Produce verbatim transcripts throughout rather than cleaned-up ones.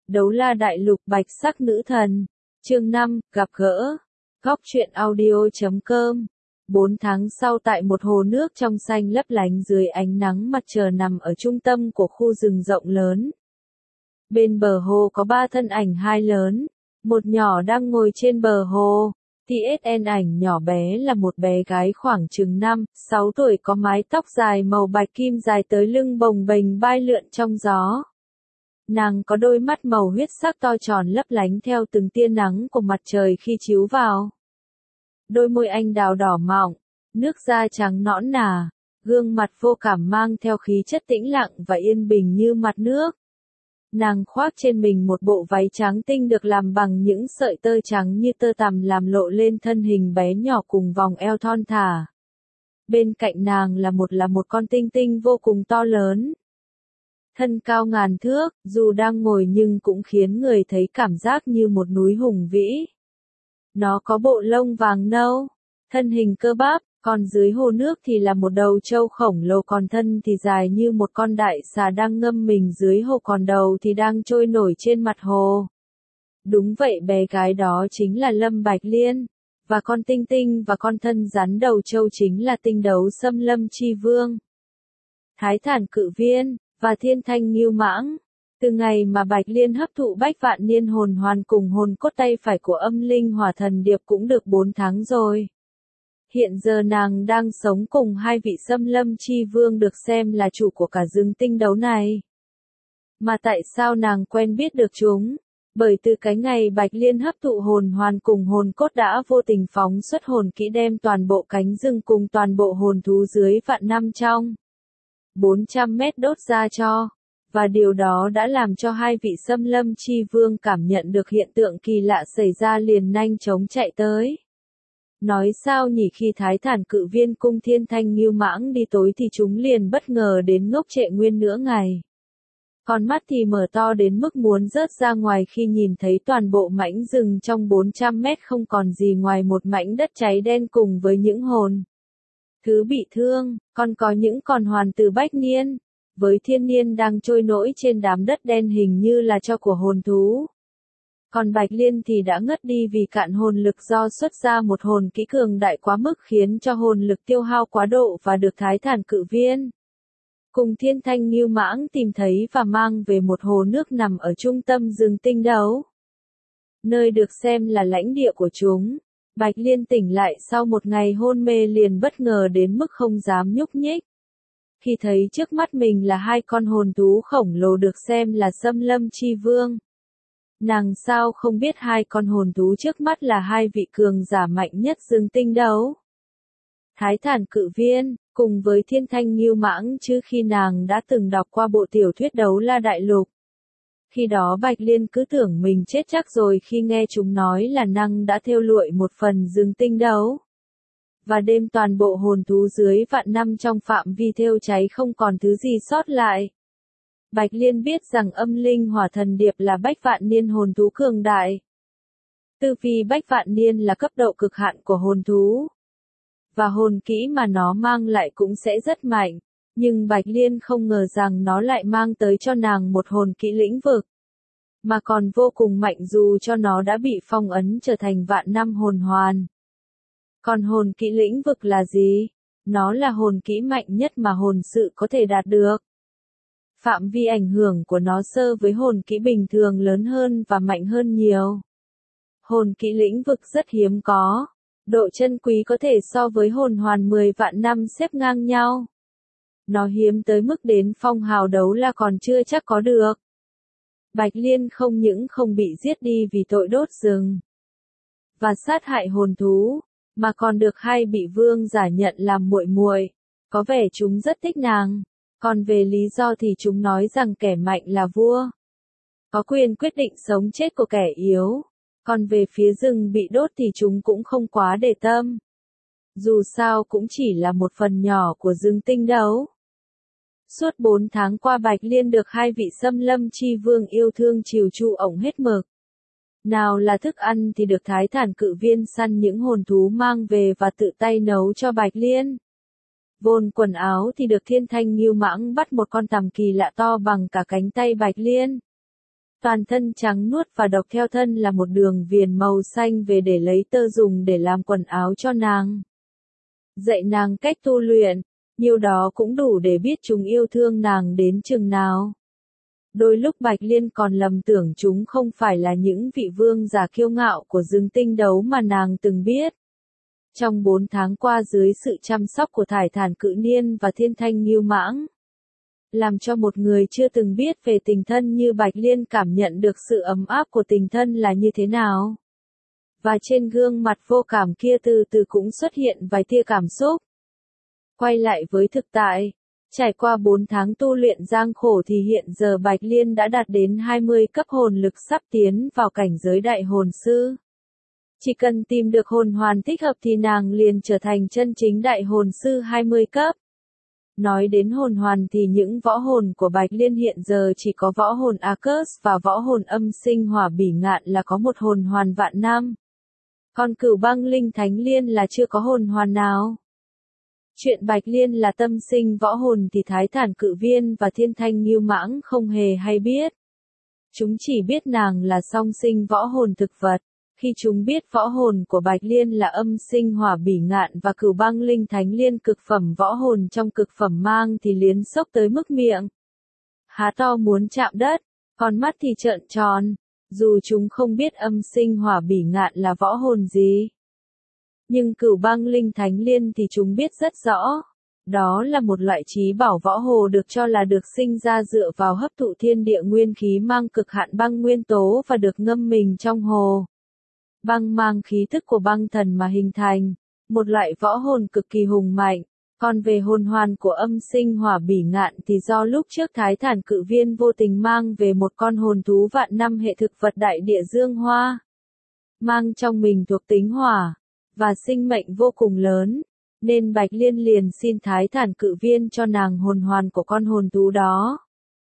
Đấu La Đại Lục Bạch Sắc Nữ Thần. Chương năm, gặp gỡ. Góc truyện audio chấm com. Bốn tháng sau tại một hồ nước trong xanh lấp lánh dưới ánh nắng mặt trời nằm ở trung tâm của khu rừng rộng lớn. Bên bờ hồ có ba thân ảnh hai lớn, một nhỏ đang ngồi trên bờ hồ. tê ét en ảnh nhỏ bé là một bé gái khoảng chừng năm, sáu tuổi có mái tóc dài màu bạch kim dài tới lưng bồng bềnh bay lượn trong gió. Nàng có đôi mắt màu huyết sắc to tròn lấp lánh theo từng tia nắng của mặt trời khi chiếu vào. Đôi môi anh đào đỏ mọng, nước da trắng nõn nà, gương mặt vô cảm mang theo khí chất tĩnh lặng và yên bình như mặt nước. Nàng khoác trên mình một bộ váy trắng tinh được làm bằng những sợi tơ trắng như tơ tằm làm lộ lên thân hình bé nhỏ cùng vòng eo thon thả. Bên cạnh nàng là một là một con tinh tinh vô cùng to lớn. Thân cao ngàn thước, dù đang ngồi nhưng cũng khiến người thấy cảm giác như một núi hùng vĩ. Nó có bộ lông vàng nâu, thân hình cơ bắp, còn dưới hồ nước thì là một đầu trâu khổng lồ, còn thân thì dài như một con đại xà đang ngâm mình dưới hồ, còn đầu thì đang trôi nổi trên mặt hồ. Đúng vậy, bé gái đó chính là Lâm Bạch Liên, và con tinh tinh và con thân rắn đầu trâu chính là tinh đấu xâm Lâm Chi Vương, Thái Thản Cự Viên, và Thiên Thanh Ngưu Mãng. Từ ngày mà Bạch Liên hấp thụ bách vạn niên hồn hoàn cùng hồn cốt tay phải của âm linh hỏa thần điệp cũng được bốn tháng rồi. Hiện giờ nàng đang sống cùng hai vị xâm lâm chi vương được xem là chủ của cả rừng tinh đấu này. Mà tại sao nàng quen biết được chúng? Bởi từ cái ngày Bạch Liên hấp thụ hồn hoàn cùng hồn cốt đã vô tình phóng xuất hồn kỹ đem toàn bộ cánh rừng cùng toàn bộ hồn thú dưới vạn năm trong bốn trăm mét đốt ra cho. Và điều đó đã làm cho hai vị xâm lâm chi vương cảm nhận được hiện tượng kỳ lạ xảy ra liền nhanh chóng chạy tới. Nói sao nhỉ, khi Thái Thản Cự Viên cung Thiên Thanh Ngưu Mãng đi tối thì chúng liền bất ngờ đến ngốc trệ nguyên nửa ngày. Con mắt thì mở to đến mức muốn rớt ra ngoài khi nhìn thấy toàn bộ mảnh rừng trong bốn trăm mét không còn gì ngoài một mảnh đất cháy đen cùng với những hồn thứ bị thương, còn có những còn hoàn từ bách niên, với thiên niên đang trôi nổi trên đám đất đen hình như là tro của hồn thú. Còn Bạch Liên thì đã ngất đi vì cạn hồn lực do xuất ra một hồn kỹ cường đại quá mức khiến cho hồn lực tiêu hao quá độ và được Thái Thản Cự Viên cùng Thiên Thanh Ngưu Mãng tìm thấy và mang về một hồ nước nằm ở trung tâm rừng tinh đấu, nơi được xem là lãnh địa của chúng. Bạch Liên tỉnh lại sau một ngày hôn mê liền bất ngờ đến mức không dám nhúc nhích. Khi thấy trước mắt mình là hai con hồn thú khổng lồ được xem là xâm lâm chi vương. Nàng sao không biết hai con hồn thú trước mắt là hai vị cường giả mạnh nhất rừng tinh đấu. Thái Thản Cự Viên, cùng với Thiên Thanh Ngưu Mãng, chứ khi nàng đã từng đọc qua bộ tiểu thuyết Đấu La Đại Lục. Khi đó Bạch Liên cứ tưởng mình chết chắc rồi khi nghe chúng nói là năng đã thêu lụi một phần rừng tinh đấu. Và đêm toàn bộ hồn thú dưới vạn năm trong phạm vi thêu cháy không còn thứ gì sót lại. Bạch Liên biết rằng âm linh hỏa thần điệp là bách vạn niên hồn thú cường đại. Tư vì bách vạn niên là cấp độ cực hạn của hồn thú. Và hồn kỹ mà nó mang lại cũng sẽ rất mạnh. Nhưng Bạch Liên không ngờ rằng nó lại mang tới cho nàng một hồn kỹ lĩnh vực. Mà còn vô cùng mạnh dù cho nó đã bị phong ấn trở thành vạn năm hồn hoàn. Còn hồn kỹ lĩnh vực là gì? Nó là hồn kỹ mạnh nhất mà hồn sự có thể đạt được. Phạm vi ảnh hưởng của nó so với hồn kỹ bình thường lớn hơn và mạnh hơn nhiều. Hồn kỹ lĩnh vực rất hiếm có. Độ chân quý có thể so với hồn hoàn mười vạn năm xếp ngang nhau. Nó hiếm tới mức đến phong hào đấu la còn chưa chắc có được. Bạch Liên không những không bị giết đi vì tội đốt rừng và sát hại hồn thú, mà còn được hai vị vương giả nhận làm muội muội. Có vẻ chúng rất thích nàng. Còn về lý do thì chúng nói rằng kẻ mạnh là vua, có quyền quyết định sống chết của kẻ yếu. Còn về phía rừng bị đốt thì chúng cũng không quá để tâm. Dù sao cũng chỉ là một phần nhỏ của rừng tinh đấu. Suốt bốn tháng qua Bạch Liên được hai vị xâm lâm chi vương yêu thương chiều chu ổng hết mực. Nào là thức ăn thì được Thái Thản Cự Viên săn những hồn thú mang về và tự tay nấu cho Bạch Liên. Vôn quần áo thì được Thiên Thanh Ngưu Mãng bắt một con tằm kỳ lạ to bằng cả cánh tay Bạch Liên. Toàn thân trắng nuốt và độc, theo thân là một đường viền màu xanh về để lấy tơ dùng để làm quần áo cho nàng. Dạy nàng cách tu luyện, nhiều đó cũng đủ để biết chúng yêu thương nàng đến chừng nào. Đôi lúc Bạch Liên còn lầm tưởng chúng không phải là những vị vương giả kiêu ngạo của rừng tinh đấu mà nàng từng biết. Trong bốn tháng qua dưới sự chăm sóc của Thải Thản Cự Niên và Thiên Thanh Ngưu Mãng, làm cho một người chưa từng biết về tình thân như Bạch Liên cảm nhận được sự ấm áp của tình thân là như thế nào. Và trên gương mặt vô cảm kia từ từ cũng xuất hiện vài tia cảm xúc. Quay lại với thực tại, trải qua bốn tháng tu luyện gian khổ thì hiện giờ Bạch Liên đã đạt đến hai mươi cấp hồn lực, sắp tiến vào cảnh giới đại hồn sư. Chỉ cần tìm được hồn hoàn thích hợp thì nàng liền trở thành chân chính đại hồn sư hai mươi cấp. Nói đến hồn hoàn thì những võ hồn của Bạch Liên hiện giờ chỉ có võ hồn Arcus và võ hồn âm sinh hỏa bỉ ngạn là có một hồn hoàn vạn năm. Còn Cửu Băng Linh Thánh Liên là chưa có hồn hoàn nào. Chuyện Bạch Liên là tâm sinh võ hồn thì Thái Thản Cự Viên và Thiên Thanh Ngưu Mãng không hề hay biết. Chúng chỉ biết nàng là song sinh võ hồn thực vật. Khi chúng biết võ hồn của Bạch Liên là âm sinh hỏa bỉ ngạn và Cửu Băng Linh Thánh Liên cực phẩm võ hồn trong cực phẩm mang thì liến sốc tới mức miệng há to muốn chạm đất, còn mắt thì trợn tròn, dù chúng không biết âm sinh hỏa bỉ ngạn là võ hồn gì. Nhưng Cửu Băng Linh Thánh Liên thì chúng biết rất rõ. Đó là một loại trí bảo võ hồ được cho là được sinh ra dựa vào hấp thụ thiên địa nguyên khí mang cực hạn băng nguyên tố và được ngâm mình trong hồ băng mang khí thức của băng thần mà hình thành, một loại võ hồn cực kỳ hùng mạnh. Còn về hồn hoàn của âm sinh hỏa bỉ ngạn thì do lúc trước Thái Thản Cự Viên vô tình mang về một con hồn thú vạn năm hệ thực vật đại địa dương hoa, mang trong mình thuộc tính hỏa và sinh mệnh vô cùng lớn, nên Bạch Liên liền xin Thái Thản Cự Viên cho nàng hồn hoàn của con hồn thú đó.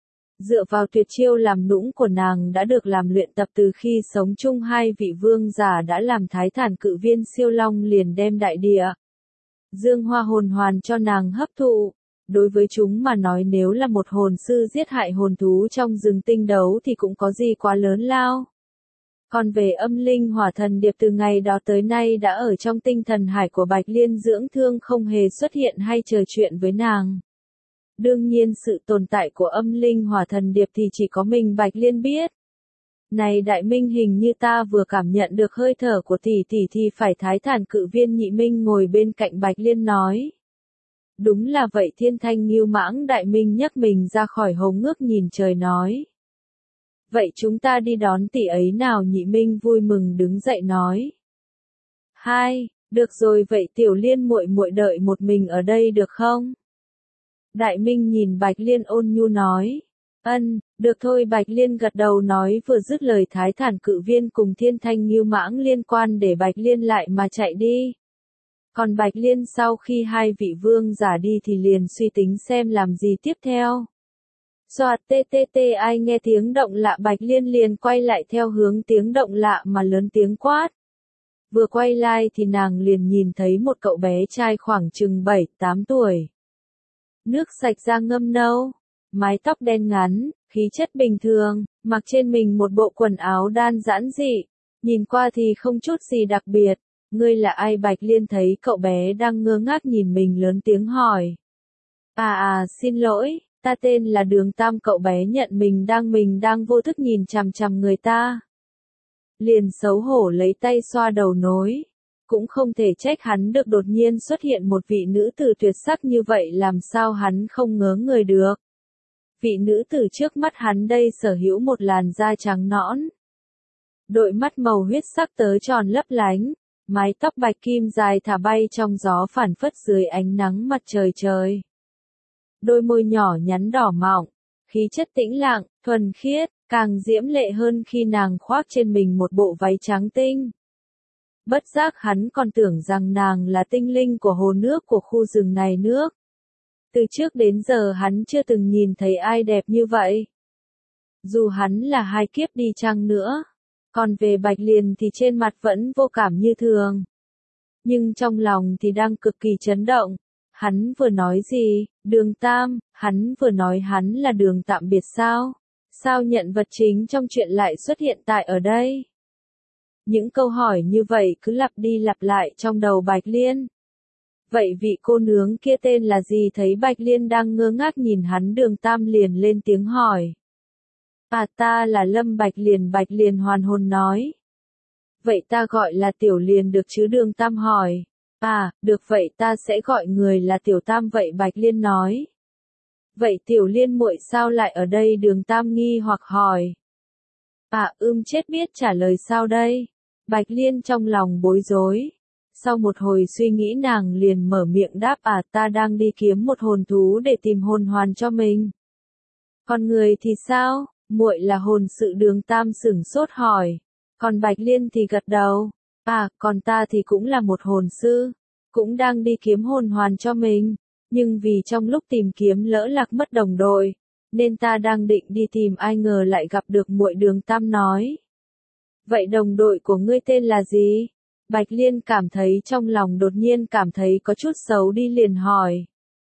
Dựa vào tuyệt chiêu làm nũng của nàng đã được làm luyện tập từ khi sống chung hai vị vương giả đã làm Thái Thản Cự Viên siêu long liền đem đại địa dương hoa hồn hoàn cho nàng hấp thụ. Đối với chúng mà nói nếu là một hồn sư giết hại hồn thú trong rừng tinh đấu thì cũng có gì quá lớn lao. Còn về âm linh hỏa thần điệp từ ngày đó tới nay đã ở trong tinh thần hải của Bạch Liên dưỡng thương không hề xuất hiện hay trò chuyện với nàng. Đương nhiên sự tồn tại của âm linh hỏa thần điệp thì chỉ có mình Bạch Liên biết. Này Đại Minh, hình như ta vừa cảm nhận được hơi thở của tỷ tỷ thì phải. Thái Thản Cự Viên Nhị Minh ngồi bên cạnh Bạch Liên nói. Đúng là vậy. Thiên Thanh Ngưu Mãng Đại Minh nhấc mình ra khỏi hồ ngước nhìn trời nói. Vậy chúng ta đi đón tỷ ấy nào. Nhị Minh vui mừng đứng dậy nói. Hai, được rồi, vậy Tiểu Liên muội muội đợi một mình ở đây được không? Đại Minh nhìn Bạch Liên ôn nhu nói. Ân, được thôi. Bạch Liên gật đầu nói, vừa dứt lời Thái Thản Cự Viên cùng Thiên Thanh Ngưu Mãng liên quan để Bạch Liên lại mà chạy đi. Còn Bạch Liên sau khi hai vị vương giả đi thì liền suy tính xem làm gì tiếp theo. Soạt tê tê tê, ai nghe tiếng động lạ Bạch Liên liền quay lại theo hướng tiếng động lạ mà lớn tiếng quát. Vừa quay lại thì nàng liền nhìn thấy một cậu bé trai khoảng chừng bảy tám tuổi. Nước sạch da ngâm nâu, mái tóc đen ngắn, khí chất bình thường, mặc trên mình một bộ quần áo đan giản dị, nhìn qua thì không chút gì đặc biệt. Ngươi là ai? Bạch Liên thấy cậu bé đang ngơ ngác nhìn mình lớn tiếng hỏi. À à, xin lỗi, ta tên là Đường Tam. Cậu bé nhận mình đang mình đang vô thức nhìn chằm chằm người ta. Liền xấu hổ lấy tay xoa đầu nối. Cũng không thể trách hắn được, đột nhiên xuất hiện một vị nữ tử tuyệt sắc như vậy làm sao hắn không ngớ người được. Vị nữ tử trước mắt hắn đây sở hữu một làn da trắng nõn, đôi mắt màu huyết sắc tới tròn lấp lánh, mái tóc bạch kim dài thả bay trong gió phản phất dưới ánh nắng mặt trời trời. Đôi môi nhỏ nhắn đỏ mọng, khí chất tĩnh lặng, thuần khiết, càng diễm lệ hơn khi nàng khoác trên mình một bộ váy trắng tinh. Bất giác hắn còn tưởng rằng nàng là tinh linh của hồ nước của khu rừng này nước. Từ trước đến giờ hắn chưa từng nhìn thấy ai đẹp như vậy. Dù hắn là hai kiếp đi chăng nữa. Còn về Bạch Liên thì trên mặt vẫn vô cảm như thường. Nhưng trong lòng thì đang cực kỳ chấn động. Hắn vừa nói gì? Đường Tam, hắn vừa nói hắn là Đường tạm biệt sao? Sao nhận vật chính trong chuyện lại xuất hiện tại ở đây? Những câu hỏi như vậy cứ lặp đi lặp lại trong đầu Bạch Liên. Vậy vị cô nướng kia tên là gì? Thấy Bạch Liên đang ngơ ngác nhìn hắn, Đường Tam liền lên tiếng hỏi. À, ta là Lâm Bạch Liền. Bạch Liền hoàn hồn nói. Vậy ta gọi là Tiểu Liền được chứ? Đường Tam hỏi. À, được, vậy ta sẽ gọi người là Tiểu Tam vậy. Bạch Liên nói. Vậy Tiểu Liên muội sao lại ở đây? Đường Tam nghi hoặc hỏi. À, ưm chết biết trả lời sao đây? Bạch Liên trong lòng bối rối. Sau một hồi suy nghĩ nàng liền mở miệng đáp. À, ta đang đi kiếm một hồn thú để tìm hồn hoàn cho mình. Còn người thì sao? Muội là hồn sự. Đường Tam sửng sốt hỏi. Còn Bạch Liên thì gật đầu. À, còn ta thì cũng là một hồn sư. Cũng đang đi kiếm hồn hoàn cho mình. Nhưng vì trong lúc tìm kiếm lỡ lạc mất đồng đội. Nên ta đang định đi tìm, ai ngờ lại gặp được muội. Đường Tam nói. Vậy đồng đội của ngươi tên là gì? Bạch Liên cảm thấy trong lòng đột nhiên cảm thấy có chút xấu đi, liền hỏi.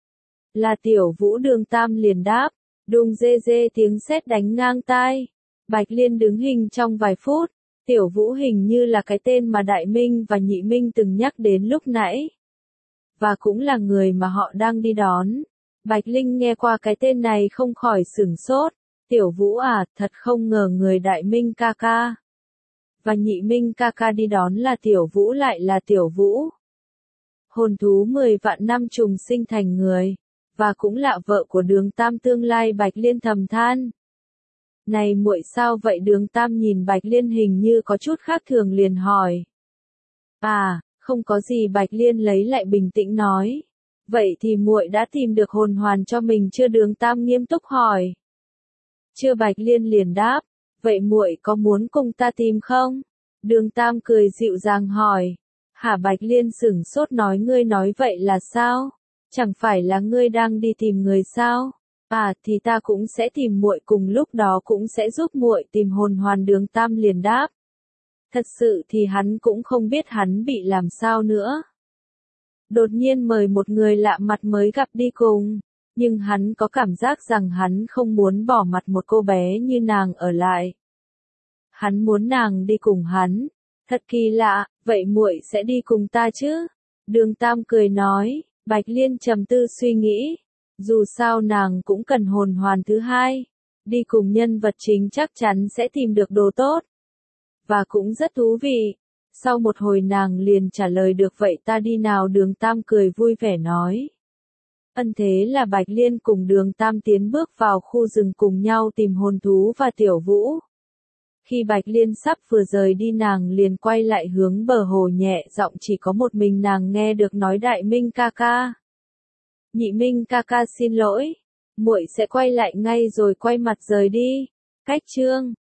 Là Tiểu Vũ. Đường Tam liền đáp. Đùng dê dê tiếng sét đánh ngang tai. Bạch Liên đứng hình trong vài phút. Tiểu Vũ hình như là cái tên mà Đại Minh và Nhị Minh từng nhắc đến lúc nãy. Và cũng là người mà họ đang đi đón. Bạch Linh nghe qua cái tên này không khỏi sửng sốt. Tiểu Vũ à, thật không ngờ người Đại Minh ca ca và Nhị Minh ca ca đi đón là Tiểu Vũ, lại là Tiểu Vũ. Hồn thú mười vạn năm trùng sinh thành người, và cũng là vợ của Đường Tam tương lai. Bạch Liên thầm than. Này muội sao vậy? Đường Tam nhìn Bạch Liên hình như có chút khác thường liền hỏi. À, không có gì. Bạch Liên lấy lại bình tĩnh nói. Vậy thì muội đã tìm được hồn hoàn cho mình chưa? Đường Tam nghiêm túc hỏi. Chưa. Bạch Liên liền đáp. Vậy muội có muốn cùng ta tìm không? Đường Tam cười dịu dàng hỏi. Hả? Bạch Liên sửng sốt nói. Ngươi nói vậy là sao? Chẳng phải là ngươi đang đi tìm người sao? À, thì ta cũng sẽ tìm muội, cùng lúc đó cũng sẽ giúp muội tìm hồn hoàn. Đường Tam liền đáp. Thật sự thì hắn cũng không biết hắn bị làm sao nữa. Đột nhiên mời một người lạ mặt mới gặp đi cùng. Nhưng hắn có cảm giác rằng hắn không muốn bỏ mặt một cô bé như nàng ở lại. Hắn muốn nàng đi cùng hắn. Thật kỳ lạ, vậy muội sẽ đi cùng ta chứ? Đường Tam cười nói. Bạch Liên trầm tư suy nghĩ. Dù sao nàng cũng cần hồn hoàn thứ hai. Đi cùng nhân vật chính chắc chắn sẽ tìm được đồ tốt. Và cũng rất thú vị. Sau một hồi nàng liền trả lời được. Vậy ta đi nào? Đường Tam cười vui vẻ nói. Ân thế là Bạch Liên cùng Đường Tam tiến bước vào khu rừng cùng nhau tìm hồn thú và Tiểu Vũ. Khi Bạch Liên sắp vừa rời đi, nàng liền quay lại hướng bờ hồ, nhẹ giọng chỉ có một mình nàng nghe được nói. Đại Minh ca ca. Nhị Minh ca ca xin lỗi. Muội sẽ quay lại ngay rồi quay mặt rời đi. Cách chương